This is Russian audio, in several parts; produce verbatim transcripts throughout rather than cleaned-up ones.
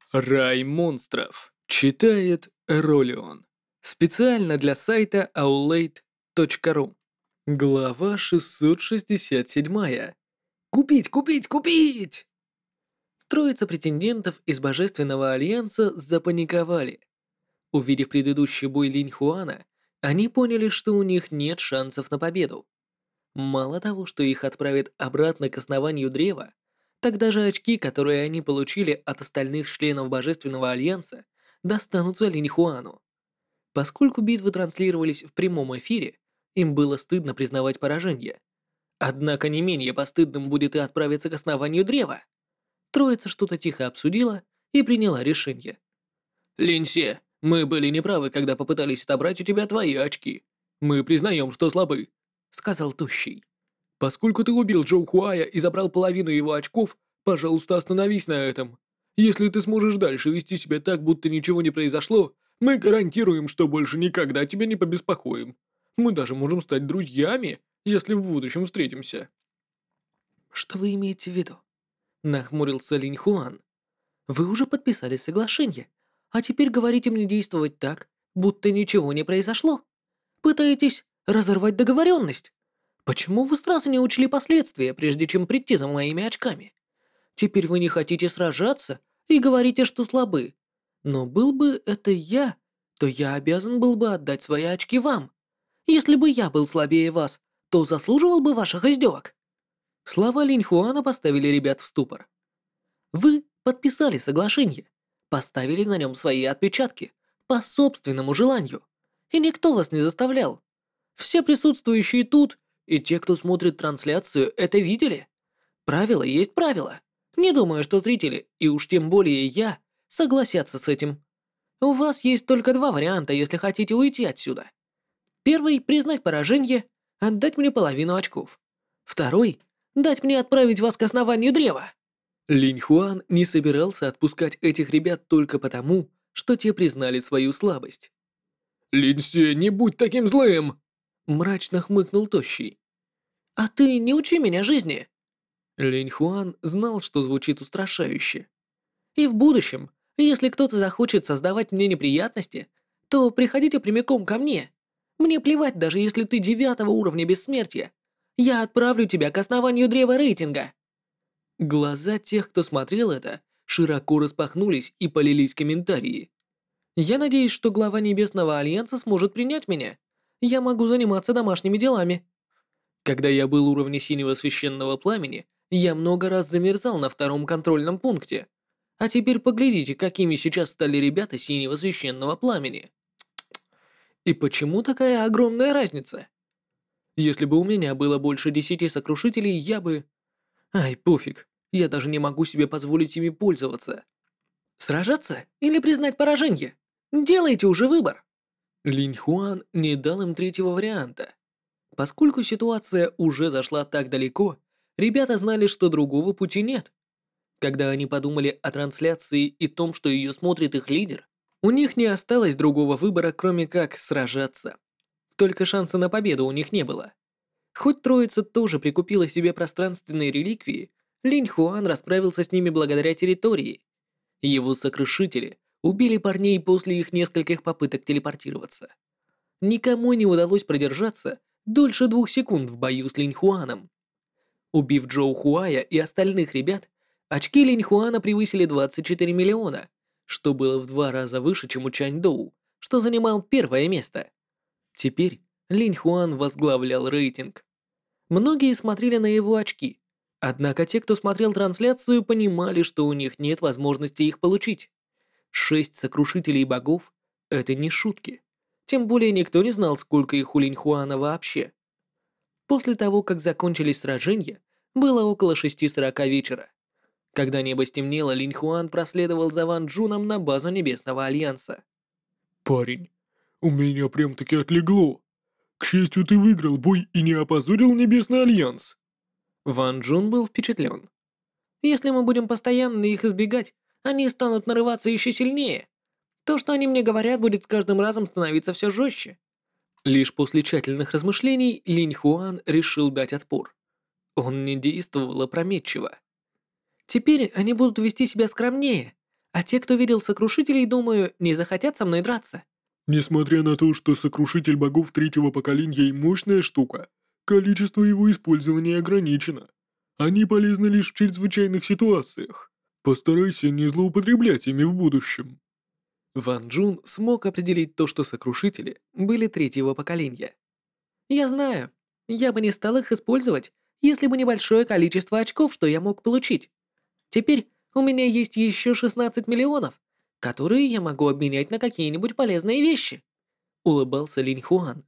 Рай монстров. Читает Ролион. Специально для сайта аулейт точка ру. Глава шестьсот шестьдесят семь. Купить, купить, купить! Троица претендентов из Божественного Альянса запаниковали. Увидев предыдущий бой Линь Хуана, они поняли, что у них нет шансов на победу. Мало того, что их отправят обратно к основанию древа, так даже очки, которые они получили от остальных членов Божественного Альянса, достанутся Линь Хуану. Поскольку битвы транслировались в прямом эфире, им было стыдно признавать поражение. Однако не менее постыдным будет и отправиться к основанию древа. Троица что-то тихо обсудила и приняла решение. «Линьсе, мы были неправы, когда попытались отобрать у тебя твои очки. Мы признаем, что слабы», — сказал Тощий. «Поскольку ты убил Джоу Хуая и забрал половину его очков, пожалуйста, остановись на этом. Если ты сможешь дальше вести себя так, будто ничего не произошло, мы гарантируем, что больше никогда тебя не побеспокоим. Мы даже можем стать друзьями, если в будущем встретимся». «Что вы имеете в виду?» — нахмурился Линь Хуан. «Вы уже подписали соглашение, а теперь говорите мне действовать так, будто ничего не произошло. Пытаетесь разорвать договоренность? Почему вы сразу не учли последствия, прежде чем прийти за моими очками? Теперь вы не хотите сражаться и говорите, что слабы. Но был бы это я, то я обязан был бы отдать свои очки вам. Если бы я был слабее вас, то заслуживал бы ваших издевок». Слова Линь Хуана поставили ребят в ступор. Вы подписали соглашение, поставили на нем свои отпечатки по собственному желанию, и никто вас не заставлял. Все присутствующие тут и те, кто смотрит трансляцию, это видели. Правило есть правило. Не думаю, что зрители, и уж тем более я, согласятся с этим. У вас есть только два варианта, если хотите уйти отсюда. Первый — признать поражение, отдать мне половину очков. Второй — дать мне отправить вас к основанию древа. Линь Хуан не собирался отпускать этих ребят только потому, что те признали свою слабость. «Линьсе, не будь таким злым!» — мрачно хмыкнул Тощий. «А ты не учи меня жизни!» Линь Хуан знал, что звучит устрашающе. «И в будущем, если кто-то захочет создавать мне неприятности, то приходите прямиком ко мне. Мне плевать, даже если ты девятого уровня бессмертия. Я отправлю тебя к основанию древа рейтинга». Глаза тех, кто смотрел это, широко распахнулись и полились комментарии. «Я надеюсь, что глава Небесного Альянса сможет принять меня. Я могу заниматься домашними делами». Когда я был уровня Синего Священного Пламени, я много раз замерзал на втором контрольном пункте. А теперь поглядите, какими сейчас стали ребята Синего Священного Пламени. И почему такая огромная разница? Если бы у меня было больше десяти сокрушителей, я бы... Ай, пофиг, я даже не могу себе позволить ими пользоваться. Сражаться или признать поражение? Делайте уже выбор. Линь Хуан не дал им третьего варианта. Поскольку ситуация уже зашла так далеко, ребята знали, что другого пути нет. Когда они подумали о трансляции и том, что ее смотрит их лидер, у них не осталось другого выбора, кроме как сражаться. Только шанса на победу у них не было. Хоть троица тоже прикупила себе пространственные реликвии, Линь Хуан расправился с ними благодаря территории. Его сокрушители убили парней после их нескольких попыток телепортироваться. Никому не удалось продержаться дольше двух секунд в бою с Линь Хуаном. Убив Джоу Хуая и остальных ребят, очки Линь Хуана превысили двадцать четыре миллиона, что было в два раза выше, чем у Чань Доу, что занимал первое место. Теперь Линь Хуан возглавлял рейтинг. Многие смотрели на его очки, однако те, кто смотрел трансляцию, понимали, что у них нет возможности их получить. Шесть сокрушителей богов — это не шутки. Тем более никто не знал, сколько их у Линь Хуана вообще. После того, как закончились сражения, было около шести сорока вечера. Когда небо стемнело, Линь Хуан проследовал за Ван Джуном на базу Небесного Альянса. «Парень, у меня прям-таки отлегло. К счастью, ты выиграл бой и не опозорил Небесный Альянс». Ван Джун был впечатлен. «Если мы будем постоянно их избегать, они станут нарываться еще сильнее. То, что они мне говорят, будет с каждым разом становиться все жестче». Лишь после тщательных размышлений Линь Хуан решил дать отпор. Он не действовал опрометчиво. «Теперь они будут вести себя скромнее, А те, кто видел сокрушителей, думаю, не захотят со мной драться. Несмотря на то, что сокрушитель богов третьего поколения и мощная штука, количество его использования ограничено. Они полезны лишь в чрезвычайных ситуациях. Постарайся не злоупотреблять ими в будущем. Ван Джун смог определить то, что сокрушители были третьего поколения. Я знаю, я бы не стал их использовать, если бы небольшое количество очков, что я мог получить. Теперь у меня есть еще шестнадцать миллионов, которые я могу обменять на какие-нибудь полезные вещи. Улыбался Линь Хуан.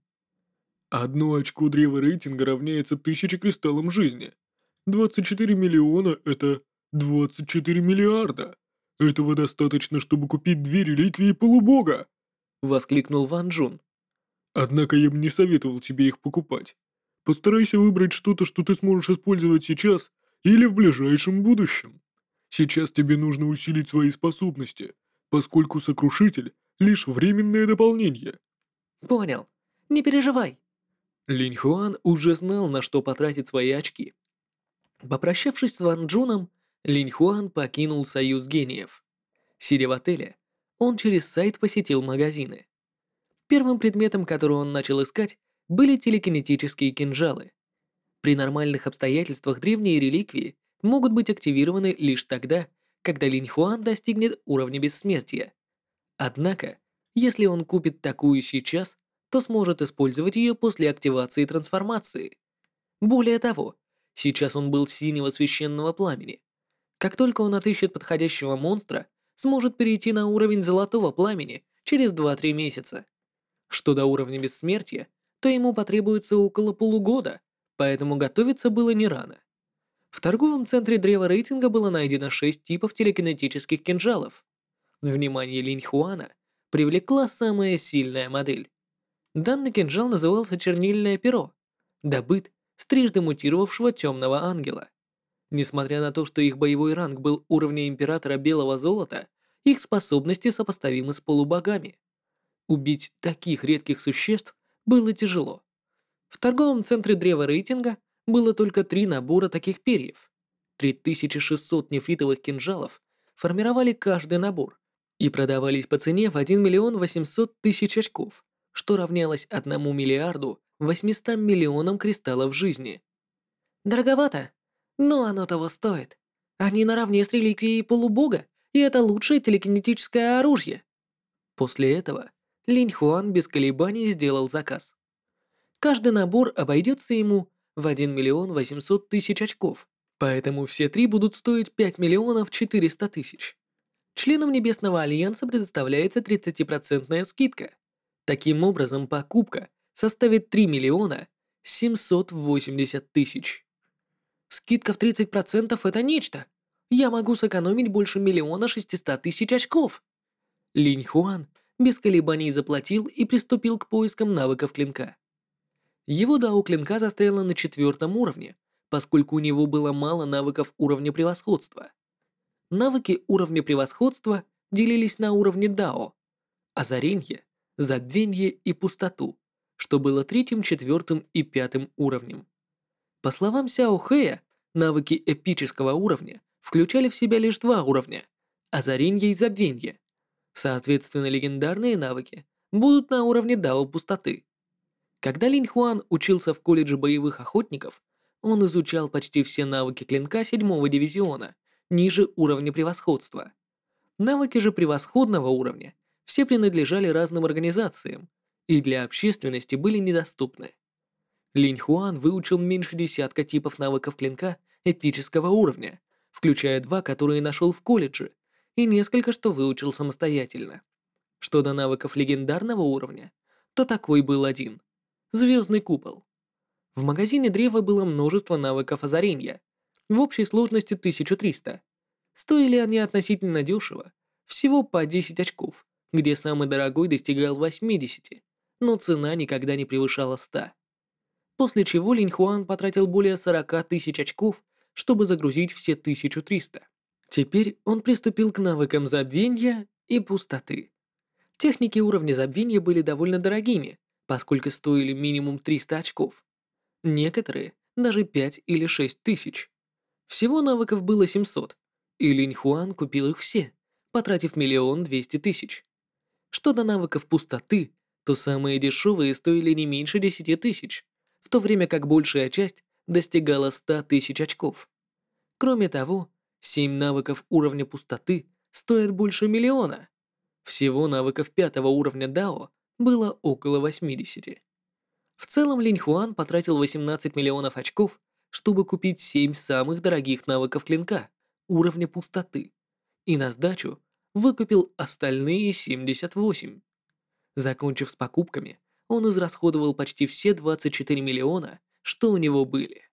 Одно очко древа рейтинга равняется тысяче кристаллам жизни. двадцать четыре миллиона – это двадцать четыре миллиарда. Этого достаточно, чтобы купить две реликвии полубога. Воскликнул Ван Джун. Однако я бы не советовал тебе их покупать. Постарайся выбрать что-то, что ты сможешь использовать сейчас или в ближайшем будущем. Сейчас тебе нужно усилить свои способности, поскольку сокрушитель – лишь временное дополнение. Понял. Не переживай. Линь Хуан уже знал, на что потратить свои очки. Попрощавшись с Ван Джуном, Линь Хуан покинул Союз Гениев. Сидя в отеле, он через сайт посетил магазины. Первым предметом, который он начал искать, были телекинетические кинжалы. При нормальных обстоятельствах древние реликвии могут быть активированы лишь тогда, когда Линь Хуан достигнет уровня бессмертия. Однако, если он купит такую сейчас, то сможет использовать ее после активации трансформации. Более того, сейчас он был синего священного пламени. Как только он отыщет подходящего монстра, сможет перейти на уровень золотого пламени через два-три месяца. Что до уровня бессмертия, то ему потребуется около полугода, поэтому готовиться было не рано. В торговом центре древа рейтинга было найдено шесть типов телекинетических кинжалов. Внимание Линь Хуана привлекла самая сильная модель. Данный кинжал назывался чернильное перо, добыт с трижды мутировавшего темного ангела. Несмотря на то, что их боевой ранг был уровня императора белого золота, их способности сопоставимы с полубогами. Убить таких редких существ было тяжело. В торговом центре древа рейтинга было только три набора таких перьев. три тысячи шестьсот нефритовых кинжалов формировали каждый набор и продавались по цене в один миллион восемьсот тысяч очков, что равнялось одному миллиарду восьмистам миллионам кристаллов жизни. Дороговато, но оно того стоит. Они наравне с реликвией полубога, и это лучшее телекинетическое оружие. После этого Линь Хуан без колебаний сделал заказ. Каждый набор обойдется ему в один миллион восемьсот тысяч очков, поэтому все три будут стоить пять миллионов четыреста тысяч. Членам Небесного Альянса предоставляется тридцатипроцентная скидка. Таким образом, покупка составит три миллиона семьсот восемьдесят тысяч. Скидка в тридцать процентов это нечто. Я могу сэкономить больше миллиона шестисот тысяч очков. Линь Хуан без колебаний заплатил и приступил к поискам навыков клинка. Его дао клинка застряло на четвертом уровне, поскольку у него было мало навыков уровня превосходства. Навыки уровня превосходства делились на уровне дао, озаренье, забвенье и пустоту, что было третьим, четвертым и пятым уровнем. По словам Сяо Хэя, навыки эпического уровня включали в себя лишь два уровня – озаренье и забвенье. Соответственно, легендарные навыки будут на уровне дао пустоты. Когда Линь Хуан учился в колледже боевых охотников, он изучал почти все навыки клинка седьмого дивизиона, ниже уровня превосходства. Навыки же превосходного уровня все принадлежали разным организациям и для общественности были недоступны. Линь Хуан выучил меньше десятка типов навыков клинка эпического уровня, включая два, которые нашел в колледже, и несколько, что выучил самостоятельно. Что до навыков легендарного уровня, то такой был один – Звездный купол. В магазине древа было множество навыков озарения, в общей сложности тысяча триста. Стоили они относительно дешево, всего по десять очков, где самый дорогой достигал восьмидесяти, но цена никогда не превышала ста. После чего Линь Хуан потратил более сорока тысяч очков, чтобы загрузить все тысячу триста. Теперь он приступил к навыкам забвенья и пустоты. Техники уровня забвения были довольно дорогими, поскольку стоили минимум триста очков. Некоторые даже пять или шесть тысяч. Всего навыков было семьсот, и Линь Хуан купил их все, потратив миллион двести тысяч. Что до навыков пустоты, то самые дешевые стоили не меньше десяти тысяч, в то время как большая часть достигала ста тысяч очков. Кроме того, семь навыков уровня пустоты стоят больше миллиона. Всего навыков пятого уровня Дао было около восьмидесяти. В целом Линь Хуан потратил восемнадцать миллионов очков, чтобы купить семь самых дорогих навыков клинка уровня пустоты, и на сдачу выкупил остальные семьдесят восемь. Закончив с покупками, он израсходовал почти все двадцать четыре миллиона, что у него были.